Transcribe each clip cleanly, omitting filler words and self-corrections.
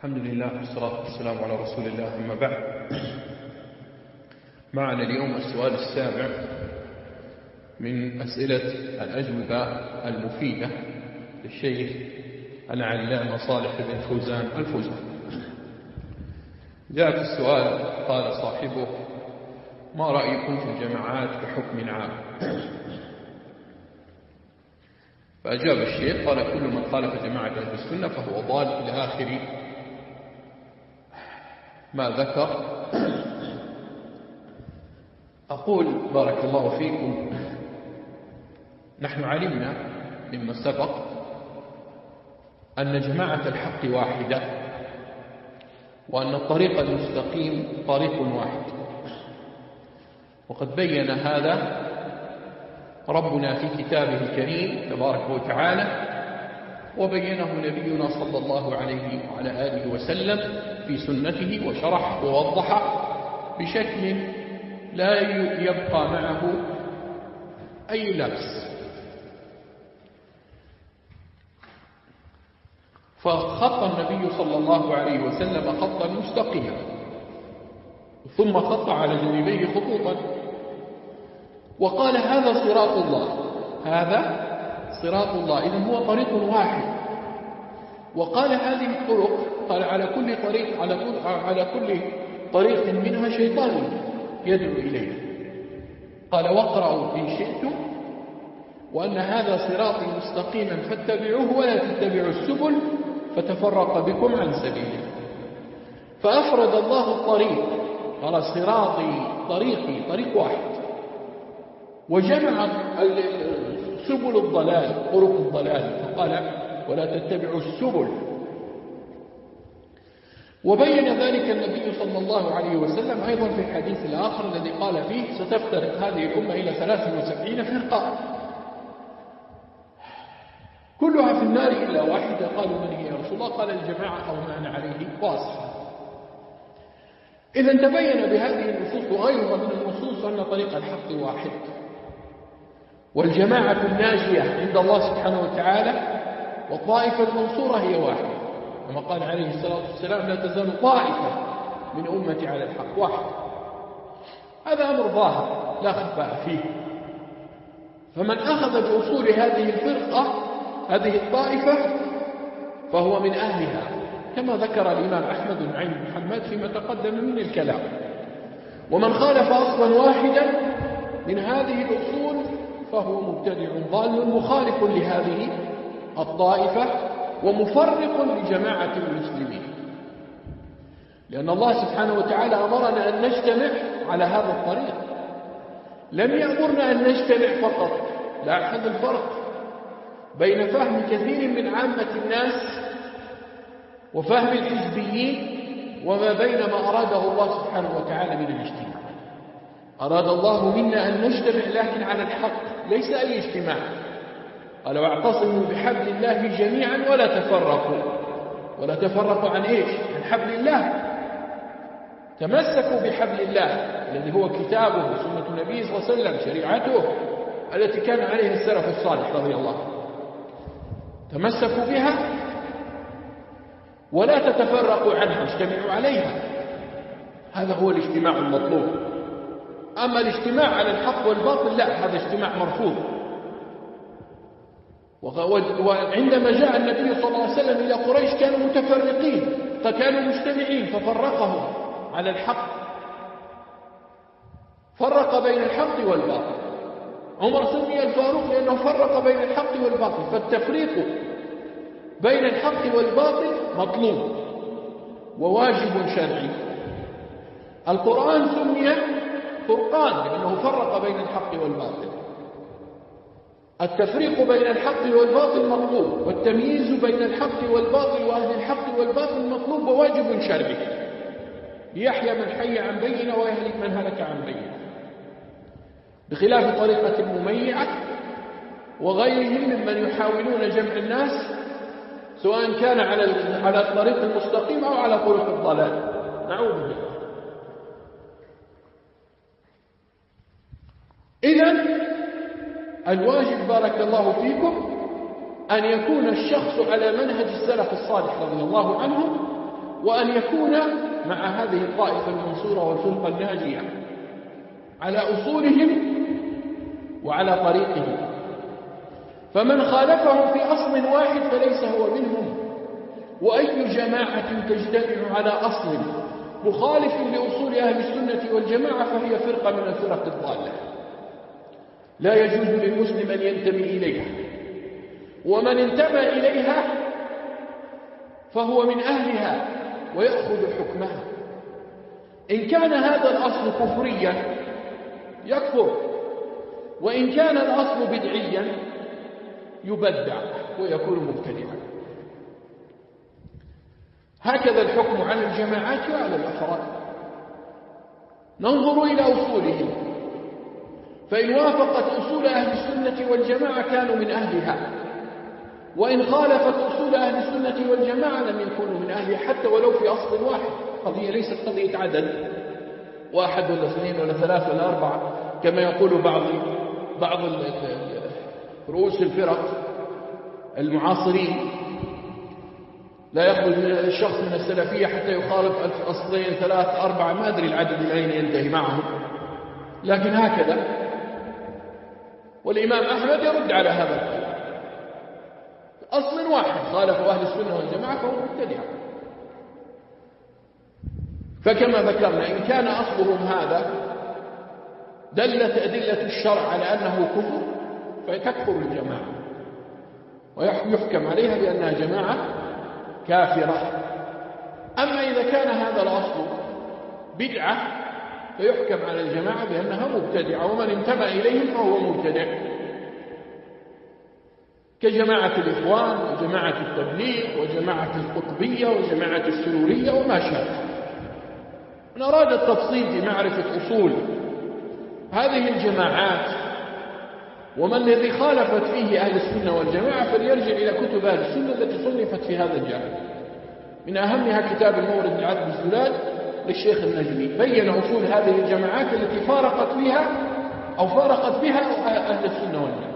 الحمد لله والصلاة والسلام على رسول الله، أما بعد. معنا اليوم السؤال السابع من أسئلة الأجوبة المفيدة للشيخ العلامة صالح بن فوزان الفوزان. جاء في السؤال قال صاحبه: ما رأيكم في الجماعات بحكم عام؟ فأجاب الشيخ قال: كل من خالف جماعة أهل السنة فهو ضال، إلى آخر ما ذكر. أقول بارك الله فيكم، نحن علمنا مما سبق أن جماعة الحق واحدة، وأن الطريق المستقيم طريق واحد، وقد بين هذا ربنا في كتابه الكريم تبارك وتعالى، وبينه نبينا صلى الله عليه وعلى آله وسلم في سنته، وشرح ووضح بشكل لا يبقى معه أي لبس. فخط النبي صلى الله عليه وسلم خطا مستقيما، ثم خط على جانبيه خطوطا، وقال: هذا صراط الله، هذا صراط الله، إذن هو طريق واحد. وقال: هذه الطرق، قال: على كل طريق منها شيطان يدعو إليه. قال: واقرأوا إن شئتم وأن هذا صراطي مستقيما فاتبعوه ولا تتبعوا السبل فتفرق بكم عن سبيله. فأفرد الله الطريق، قال: صراطي، طريقي، طريق واحد، وجمع سبل الضلال، طرق الضلال، فقال: ولا تتبعوا السبل. وبين ذلك النبي صلى الله عليه وسلم أيضا في الحديث الآخر الذي قال فيه: ستفترق هذه الأمة إلى 73 فرقة كلها في النار إلا واحدة. قالوا: من هي يا رسول الله؟ قال: الجماعة أو ما أنا عليه واصحى. إذا تبين بهذه النصوص وغيرها من النصوص أن طريق الحق واحد، والجماعة الناجية عند الله سبحانه وتعالى والطائفة المنصورة هي واحدة، كما قال عليه الصلاة والسلام: لا تزال طائفة من أمتي على الحق واحد. هذا أمر ظاهر لا خفاء فيه. فمن أخذ بأصول هذه الفرقة، هذه الطائفة، فهو من أهلها، كما ذكر الإمام أحمد بن محمد فيما تقدم من الكلام. ومن خالف أصلا واحدا من هذه الأصول فهو مبتدع ضال مخالف لهذه الطائفة ومفرق لجماعة المسلمين، لأن الله سبحانه وتعالى أمرنا أن نجتمع على هذا الطريق، لم يأمرنا أن نجتمع فقط. لاحظ الفرق بين فهم كثير من عامة الناس وفهم الحزبيين وما بين ما أراده الله سبحانه وتعالى من الاجتماع. أراد الله منا أن نجتمع لكن على الحق، ليس أي اجتماع. قال: واعتصموا بحبل الله جميعا ولا تفرقوا. ولا تفرقوا عن إيش؟ عن حبل الله. تمسكوا بحبل الله الذي هو كتابه وسنة النبي صلى الله عليه وسلم، شريعته التي كان عليها السلف الصالح رضي الله عنه. تمسكوا بها ولا تتفرقوا عنها، اجتمعوا عليها. هذا هو الاجتماع المطلوب. أما الاجتماع على الحق والباطل لا، هذا اجتماع مرفوض. وعندما جاء النبي صلى الله عليه وسلم إلى قريش كانوا متفرقين، فكانوا مجتمعين ففرقهم على الحق، فرق بين الحق والباطل. عمر سمي الفاروق لأنه فرق بين الحق والباطل. فالتفريق بين الحق والباطل مطلوب وواجب شرعي. القرآن سمي فرقان لأنه فرق بين الحق والباطل. التفريق بين الحق والباطل مطلوب، والتمييز بين الحق والباطل وأهل الحق والباطل مطلوب وواجب شرعي، ليحيى من حي عن بينة ويهلك من هلك عن بينة، بخلاف طريقة المميعة وغيرهم ممن يحاولون جمع الناس سواء كان على الطريق المستقيم أو على طرق الضلال. نعوذ بالله. إذن الواجب بارك الله فيكم أن يكون الشخص على منهج السلف الصالح رضي الله عنهم، وأن يكون مع هذه الطائفة المنصورة والفرقة الناجية على أصولهم وعلى طريقهم. فمن خالفهم في أصل واحد فليس هو منهم. وأي جماعة تجتمع على أصل مخالف لأصول أهل السنة والجماعة فهي فرقة من الفرق الضالة لا يجوز للمسلم أن ينتمي إليها، ومن انتمى إليها فهو من أهلها ويأخذ حكمها. إن كان هذا الأصل كفريا يكفر، وإن كان الأصل بدعيا يبدع ويكون مبتدعا. هكذا الحكم على الجماعات وعلى الأفراد. ننظر إلى أصولهم، فإن وافقت أصول أهل السنة والجماعة كانوا من أهلها، وإن خالفت أصول أهل السنة والجماعة لم يكونوا من أهلها حتى ولو في أصل واحد. قضية ليست قضية عدد، واحد ولا اثنين ولا ثلاثة ولا أربعة كما يقول بعض رؤوس الفرق المعاصرين. لا يخرج الشخص من السلفية حتى يخالف أصلين ثلاث أربعة، ما أدري العدد إلى أين ينتهي معهم، لكن هكذا. والإمام أحمد يرد على هذا القول، أصل واحد خالف أهل السنة والجماعة فهو مبتدع. فكما ذكرنا إن كان أصلهم هذا دلت أدلة الشرع على أنه كفر فتكفر الجماعة ويحكم عليها بأنها جماعة كافرة. أما إذا كان هذا الأصل بدعة فيحكم على الجماعة بأنها مبتدعة، ومن انتمى إليهم فهو مبتدع، كجماعة الإخوان وجماعة التبليغ وجماعة القطبية وجماعة السرورية وما شابه. من أراد التفصيل في معرفة أصول هذه الجماعات وما الذي خالفت فيه أهل السنة والجماعة فليرجع إلى كتب أهل السنة التي صنفت في هذا الجانب. من أهمها كتاب المورد لعذب الزلال للشيخ النجمي، بين أصول هذه الجماعات التي فارقت بها أهل السنة والجماعة.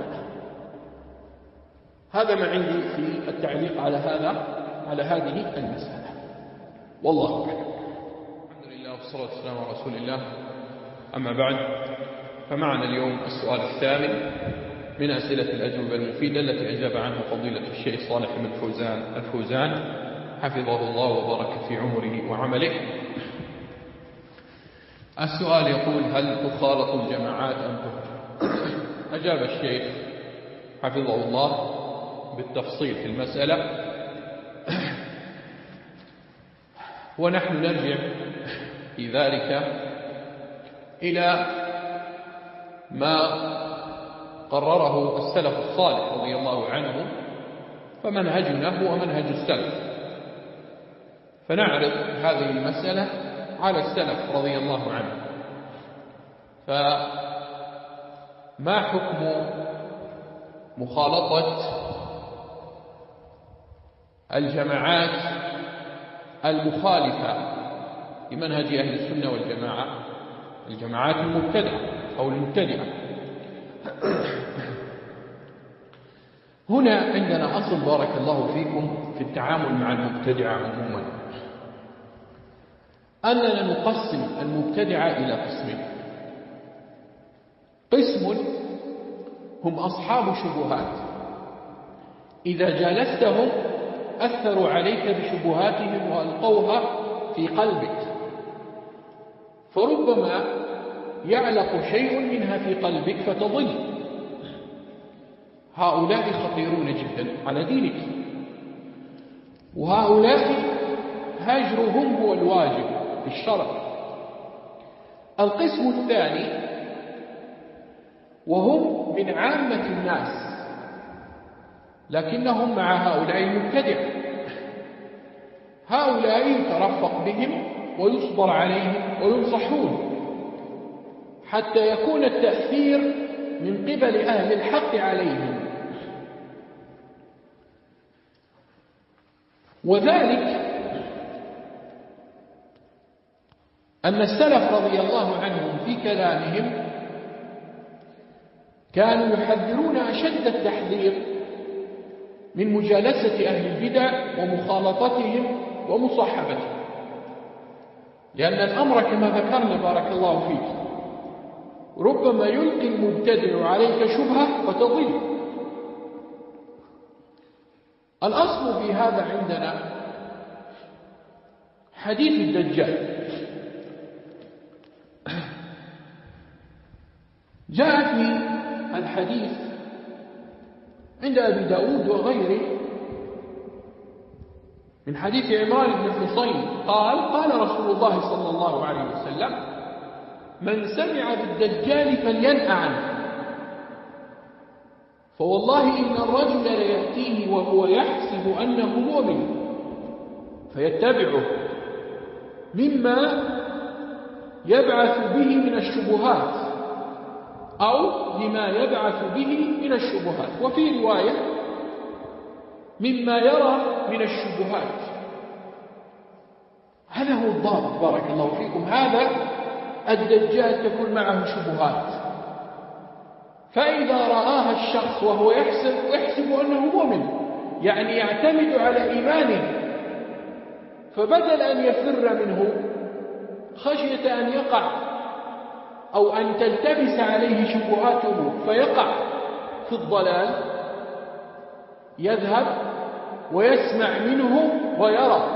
هذا ما عندي في التعليق على هذه المسألة، والله أعلم. الحمد لله والصلاة والسلام على رسول الله. أما بعد، فمعنا اليوم السؤال الثامن من أسئلة الأجوبة المفيدة التي أجاب عنها فضيلة الشيخ صالح بن الفوزان حفظه الله وبارك في عمره وعمله. السؤال يقول: هل تخالط الجماعات أم تهجر؟ أجاب الشيخ حفظه الله بالتفصيل في المسألة، ونحن نرجع في ذلك إلى ما قرره السلف الصالح رضي الله عنه، فمنهجنا هو منهج السلف، فنعرض هذه المسألة على السلف رضي الله عنه. فما حكم مخالطة الجماعات المخالفة لمنهج أهل السنة والجماعة، الجماعات المبتدعة أو المبتدعة؟ هنا عندنا أصل بارك الله فيكم في التعامل مع المبتدعة عموما، أننا نقسم المبتدعة إلى قسمين: قسم هم أصحاب شبهات إذا جالستهم أثروا عليك بشبهاتهم وألقوها في قلبك، فربما يعلق شيء منها في قلبك فتضل. هؤلاء خطيرون جدا على دينك، وهؤلاء هجرهم هو الواجب في الشرع. القسم الثاني وهم من عامة الناس لكنهم مع هؤلاء المبتدع، هؤلاء يترفق بهم ويصبر عليهم وينصحون حتى يكون التأثير من قبل أهل الحق عليهم، وذلك أن السلف رضي الله عنهم في كلامهم كانوا يحذرون أشد التحذير من مجالسة أهل البدع ومخالطتهم ومصاحبته، لأن الأمر كما ذكرنا بارك الله فيك ربما يلقي المبتدع عليك شبهة فتضل. الأصل في هذا عندنا حديث الدجال. جاء في الحديث عند أبي داود وغيره من حديث عمران بن حصين قال رسول الله صلى الله عليه وسلم: من سمع بالدجال فلينأ عنه، فوالله إن الرجل ليأتيه وهو يحسب أنه مؤمن فيتبعه مما يبعث به من الشبهات أو لما يبعث به من الشبهات، وفي رواية مما يرى من الشبهات. هذا هو الضابط بارك الله فيكم. هذا الدجال تكون معه شبهات، فإذا رآها الشخص وهو يحسب أنه مؤمن، يعني يعتمد على إيمانه، فبدل أن يفر منه خشية أن يقع أو أن تلتبس عليه شبهاته فيقع في الضلال، يذهب ويسمع منه ويرى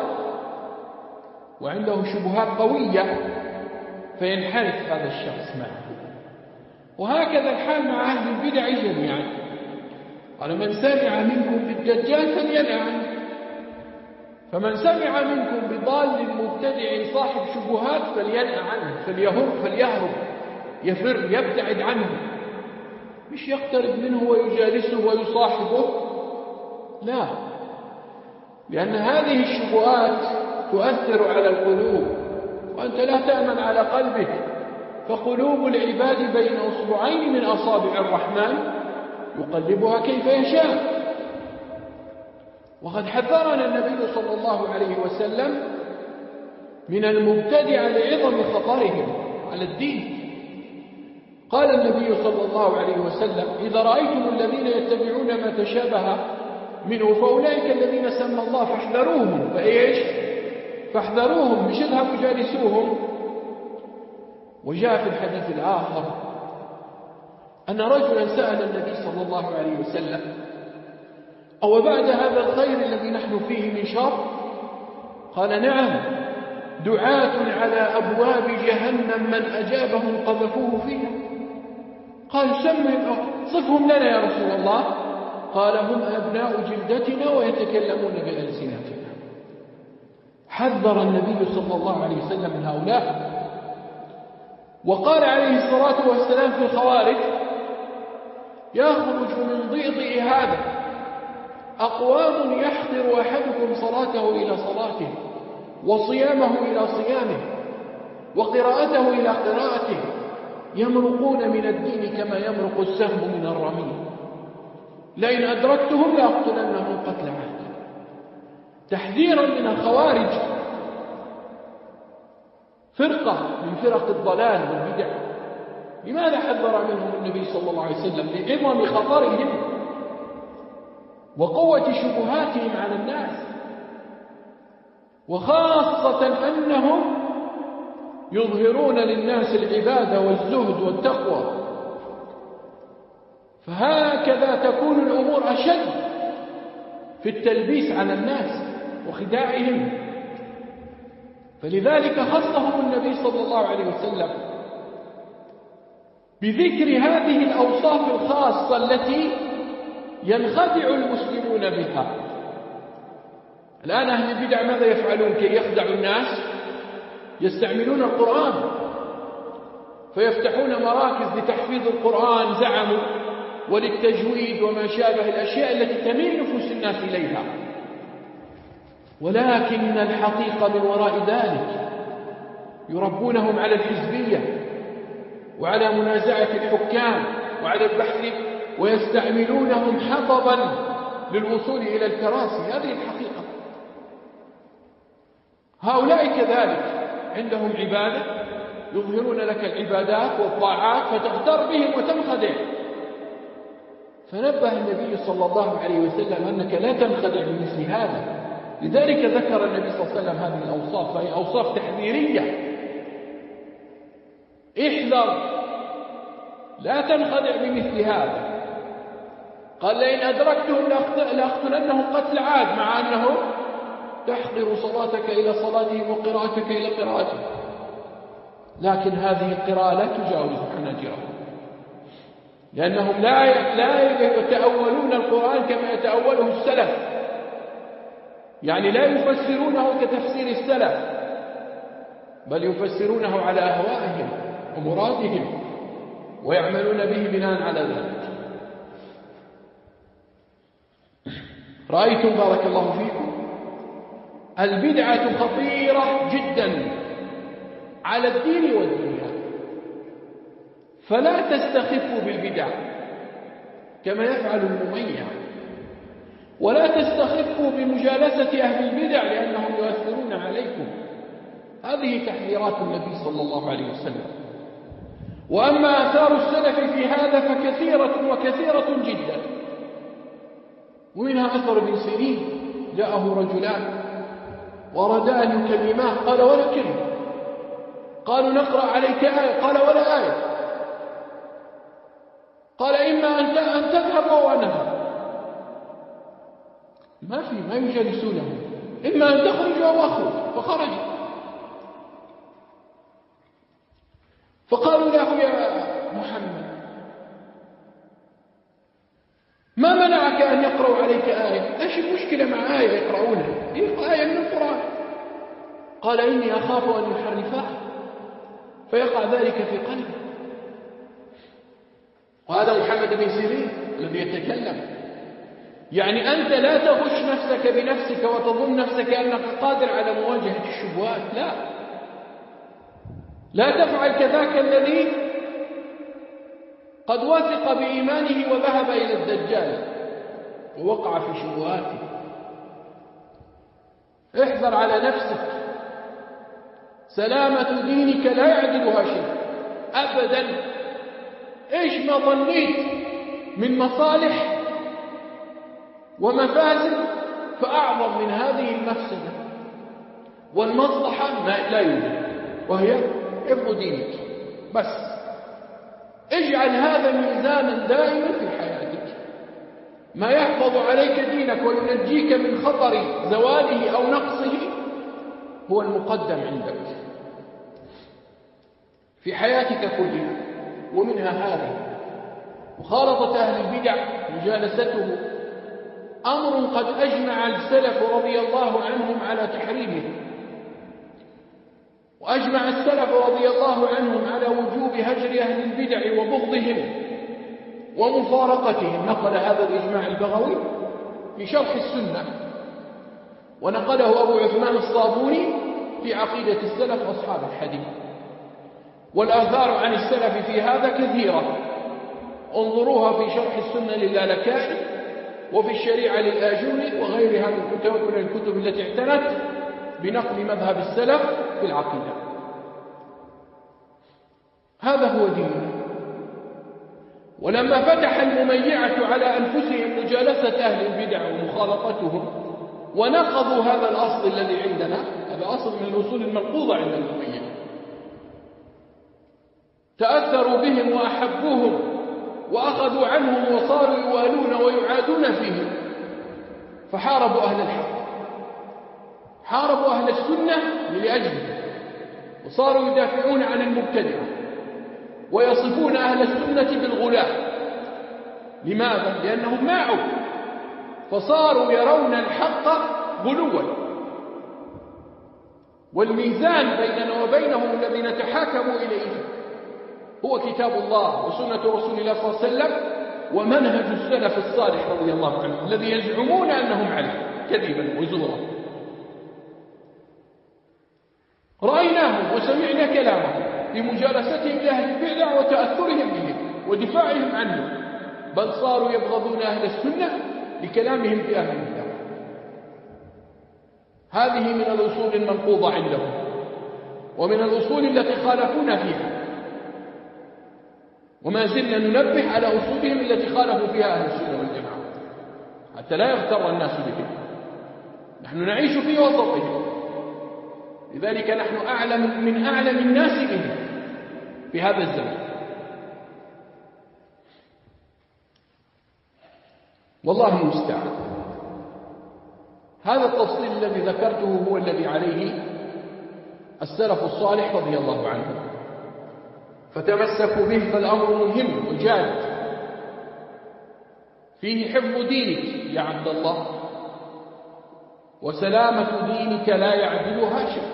وعنده شبهات قوية فينحرف هذا الشخص معه. وهكذا الحال مع أهل البدع جميعا. قال: من سمع منكم بالدجال فلينأ عنه. فمن سمع منكم بضال مبتدع صاحب شبهات فلينأ عنه، فليهرب يفر يبتعد عنه، مش يقترب منه ويجالسه ويصاحبه، لا، لأن هذه الشبهات تؤثر على القلوب وأنت لا تأمن على قلبك، فقلوب العباد بين أصبعين من أصابع الرحمن يقلبها كيف يشاء. وقد حذرنا النبي صلى الله عليه وسلم من المبتدع لعظم خطرهم على الدين. قال النبي صلى الله عليه وسلم: إذا رأيتم الذين يتبعون ما تشابه منه فأولئك الذين سمى الله فاحذروهم. فإيش؟ فاحذروهم، مش اذهبوا جالسوهم. وجاء في الحديث الآخر أن رجلا سأل النبي صلى الله عليه وسلم: أو بعد هذا الخير الذي نحن فيه من شر؟ قال: نعم، دعاة على أبواب جهنم من أجابهم قذفوه فيها. قال: صفهم لنا يا رسول الله. قال: هم أبناء جلدتنا ويتكلمون بألسنتنا. حذر النبي صلى الله عليه وسلم من هؤلاء. وقال عليه الصلاة والسلام في الخوارج: يخرج من ضئضئ هذا أقوام يحقر أحدكم صلاته إلى صلاته، وصيامه إلى صيامه، وقراءته إلى قراءته، يمرقون من الدين كما يمرق السهم من الرمي، لئن أدركتهم لأقتلنهم قتل عاد. تحذيرا من الخوارج، فرقة من فرق الضلال والبدع. لماذا حذر منهم النبي صلى الله عليه وسلم؟ لعظم خطرهم وقوة شبهاتهم على الناس، وخاصة أنهم يظهرون للناس العبادة والزهد والتقوى، فهكذا تكون الأمور أشد في التلبيس على الناس وخداعهم. فلذلك خصهم النبي صلى الله عليه وسلم بذكر هذه الأوصاف الخاصة التي ينخدع المسلمون بها. الآن أهل البدع ماذا يفعلون كي يخدعوا الناس؟ يستعملون القرآن، فيفتحون مراكز لتحفيظ القرآن زعموا، وللتجويد وما شابه الأشياء التي تميل نفوس الناس إليها. ولكن الحقيقة من وراء ذلك يربونهم على الحزبية وعلى منازعة الحكام وعلى البحث، ويستعملونهم حطبا للوصول إلى الكراسي. هذه الحقيقة. هؤلاء كذلك عندهم عبادة، يظهرون لك العبادات والطاعات فتغتر بهم وتنخدع. فنبه النبي صلى الله عليه وسلم أنك لا تنخدع بمثل هذا، لذلك ذكر النبي صلى الله عليه وسلم هذه الأوصاف، فهي أوصاف تحذيرية. احذر، لا تنخدع بمثل هذا. قال لئن أدركتهم لأقتلنهم قتل عاد، مع أنهم تحقر صلاتك إلى صلاتهم وقراءتك إلى قراءتهم، لكن هذه القراءة لا تجاوز حناجرهم، لأنهم لا يتأولون القرآن كما يتأوله السلف، يعني لا يفسرونه كتفسير السلف، بل يفسرونه على أهوائهم ومرادهم ويعملون به بناء على ذلك. رأيتم بارك الله فيكم البدعة خطيرة جدا على الدين والدنيا، فلا تستخفوا بالبدع كما يفعل المميع، ولا تستخفوا بمجالسة أهل البدع لأنهم يؤثرون عليكم. هذه تحذيرات النبي صلى الله عليه وسلم. وأما آثار السلف في هذا فكثيرة وكثيرة جدا، ومنها أثر ابن سيرين جاءه رجلان وردا أن يكلماه، قال ولا كلمة. قالوا نقرأ عليك آية، قال ولا آية. قال إما أن تذهب أو أن أذهب، ما يجالسونه، إما أن تخرج أو أخرج، فخرج. فقالوا له يا محمد ما منعك أن يقرأوا عليك آية؟ إيش المشكلة مع آية يقرؤونها؟ آية من القرآن. قال إني أخاف أن يحرفها فيقع ذلك في قلبي. وهذا محمد بن سيرين الذي يتكلم. يعني أنت لا تغش نفسك بنفسك وتظن نفسك أنك قادر على مواجهة الشبهات، لا تفعل كذاك الذي قد وثق بإيمانه وذهب إلى الدجال ووقع في شبهاته. احذر على نفسك، سلامة دينك لا يعدلها شيء أبدا. إيش ما ظنيت من مصالح ومفاسد فأعظم من هذه المفسدة والمصلحة لا يوجد، وهي حفظ دينك. بس اجعل هذا ميزانا دائما في حياتك، ما يحفظ عليك دينك وينجيك من خطر زواله أو نقصه هو المقدم عندك في حياتك كلها. ومنها هذه مخالطة أهل البدع مجالسته أمر قد أجمع السلف رضي الله عنهم على تحريمه، وأجمع السلف رضي الله عنهم على وجوب هجر أهل البدع وبغضهم ومفارقتهم. نقل هذا الإجماع البغوي في شرح السنة، ونقله أبو عثمان الصابوني في عقيدة السلف أصحاب الحديث. والآثار عن السلف في هذا كثيرة، انظروها في شرح السنة للالكائي وفي الشريعة للآجوري وغيرها من الكتب التي اعتنت بنقل مذهب السلف في العقيدة. هذا هو ديننا. ولما فتح المميعة على أنفسهم مجالسة أهل البدع ومخالطتهم ونقضوا هذا الأصل الذي عندنا، هذا أصل من الأصول المنقوضة عند المميعة، تأثروا بهم وأحبوهم وأخذوا عنهم وصاروا يوالون ويعادون فيهم، فحاربوا أهل الحق، حاربوا أهل السنة لأجله، وصاروا يدافعون عن المبتدعة ويصفون أهل السنة بالغلاة. لماذا؟ لأنهم ماعوا، فصاروا يرون الحق غلوا. والميزان بيننا وبينهم الذي نتحاكم إليه هو كتاب الله وسنة رسول الله صلى الله عليه وسلم ومنهج السلف الصالح رضي الله عنهم الذي يزعمون أنهم عليه كذبا وزورا. رأيناهم وسمعنا كلامهم في مجالستهم لأهل البدع وتأثرهم بهم ودفاعهم عنهم، بل صاروا يبغضون أهل السنة لكلامهم في أهل البدع. هذه من الأصول المنقوضة عندهم ومن الأصول التي خالفونا فيها، وما زلنا ننبه على أصولهم التي خالفوا فيها أهل السنة والجماعة حتى لا يغتر الناس بهم. نحن نعيش في وسطهم، لذلك نحن من أعلم الناس به في هذا الزمن. والله المستعان. هذا التفصيل الذي ذكرته هو الذي عليه السلف الصالح رضي الله عنهم، فتمسكوا به، فالأمر مهم وجاد، فيه حفظ دينك يا عبد الله، وسلامة دينك لا يعدلها شيء.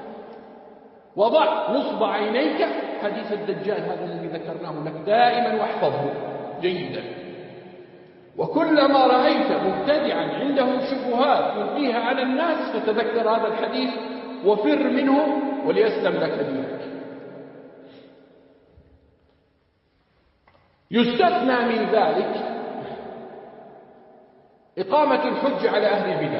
وضع نصب عينيك حديث الدجال هذا الذي ذكرناه لك دائما، واحفظه جيدا. وكلما رأيت مبتدعا عنده شبهات يلقيها على الناس فتذكر هذا الحديث وفر منه وليسلم لك دينك. يستثنى من ذلك إقامة الحج على أهل البدع.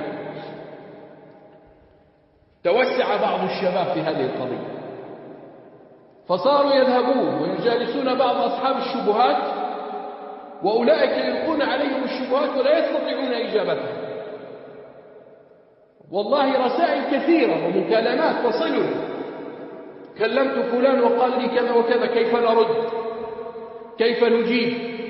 توسع بعض الشباب في هذه القضية، فصاروا يذهبون ويجالسون بعض أصحاب الشبهات، وأولئك يلقون عليهم الشبهات ولا يستطيعون إجابتها. والله رسائل كثيرة ومكالمات تصلني، كلمت فلان وقال لي كذا وكذا، كيف نرد؟ كيف نجيب؟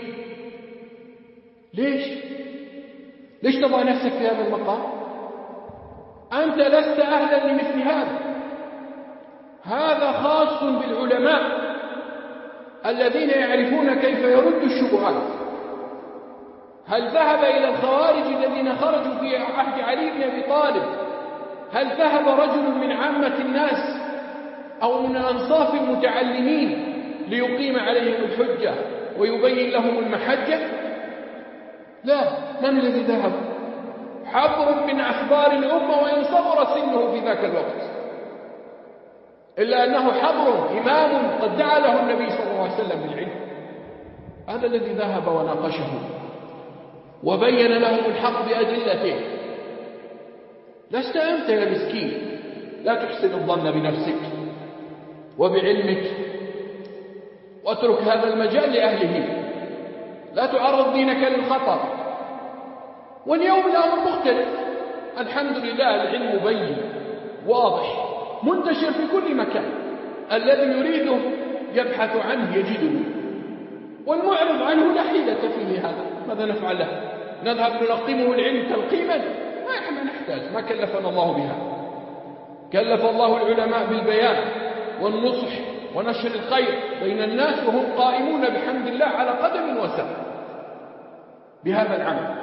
ليش تضع نفسك في هذا المقام؟ أنت لست أهلا لمثل هذا. هذا خاص بالعلماء الذين يعرفون كيف يرد الشبهات. هل ذهب إلى الخوارج الذين خرجوا في عهد علي بن أبي طالب؟ هل ذهب رجل من عامة الناس أو من أنصاف المتعلمين ليقيم عليهم الحجة ويبين لهم المحجة؟ لا. من الذي ذهب؟ حبر من أحبار الأمة، وإن صغر سنه في ذاك الوقت، إلا أنه حبر إمام قد دعا له النبي صلى الله عليه وسلم بالعلم. هذا الذي ذهب وناقشه وبين لهم الحق بأدلته. لست أنت يا مسكين، لا تحسن الظن بنفسك وبعلمك، واترك هذا المجال لأهله، لا تعرض دينك للخطر. واليوم الأمر مختلف، الحمد لله، العلم بين واضح منتشر في كل مكان، الذي يريده يبحث عنه يجده، والمعرض عنه لا حيلة فيه. هذا ماذا نفعل له؟ نذهب نلقمه العلم تلقيما؟ ما نحتاج، ما كلفنا الله بها. كلف الله العلماء بالبيان والنصح ونشر الخير بين الناس، وهم قائمون بحمد الله على قدم وساق بهذا العمل.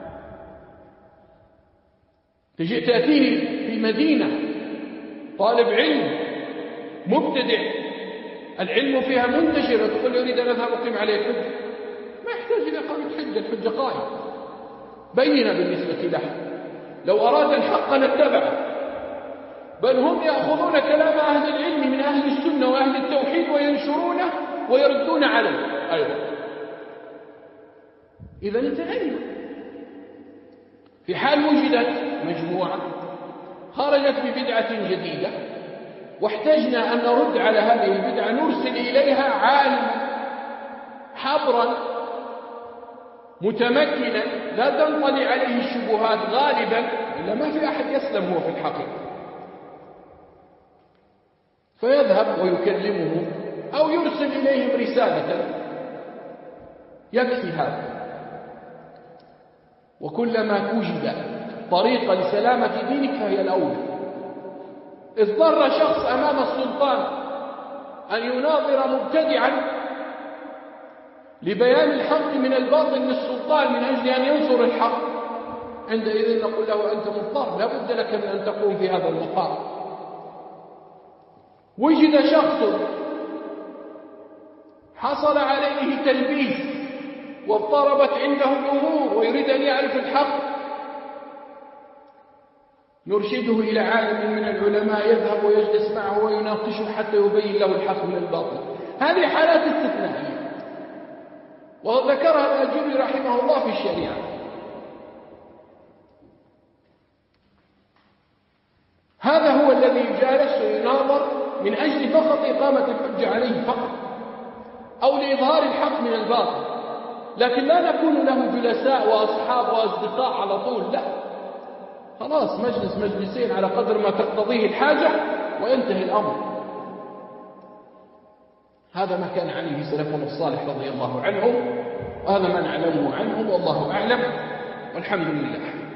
تأتيه في مدينة طالب علم مبتدع العلم فيها منتشر، تقول له أريد أن أذهب أقيم عليه الحجة، ما يحتاج إلى إقامة حجة، الحجة قائمة بينة بالنسبة له. لو أراد الحق لاتبعه، بل هم يأخذون كلام أهل العلم من أهل السنة وأهل التوحيد وينشرونه ويردون عليه أيضا. إذا انتهينا. في حال وجدت مجموعة خرجت ببدعة جديدة واحتجنا أن نرد على هذه البدعة، نرسل إليها عالما حبرا متمكنا لا تنطلي عليه الشبهات غالبا، إلا ما في أحد يسلم هو في الحقيقة، فيذهب ويكلمه أو يرسل إليهم رسالة، يكفي هذا. وكلما توجد طريقة لسلامة دينك فهي الأولى. اضطر شخص أمام السلطان أن يناظر مبتدعا لبيان الحق من الباطل للسلطان من أجل أن ينصر الحق، عندئذ نقول له أنت مضطر، لا بد لك من أن تقوم في هذا المقام. وجد شخص حصل عليه تلبيس واضطربت عنده الأمور ويريد أن يعرف الحق، نرشده إلى عالم من العلماء يذهب ويجلس معه ويناقشه حتى يبين له الحق من الباطل. هذه حالات استثنائية وذكرها الأجوري رحمه الله في الشريعة. هذا هو الذي جالس ويناظر من أجل فقط إقامة الحجة عليه فقط، أو لإظهار الحق من الباطل، لكن لا نكون له جلساء وأصحاب وأصدقاء على طول، لا، خلاص مجلس مجلسين على قدر ما تقتضيه الحاجة وينتهي الأمر. هذا ما كان عليه سلفنا الصالح رضي الله عنهم، وهذا ما نعلمه عنهم، والله أعلم، والحمد لله.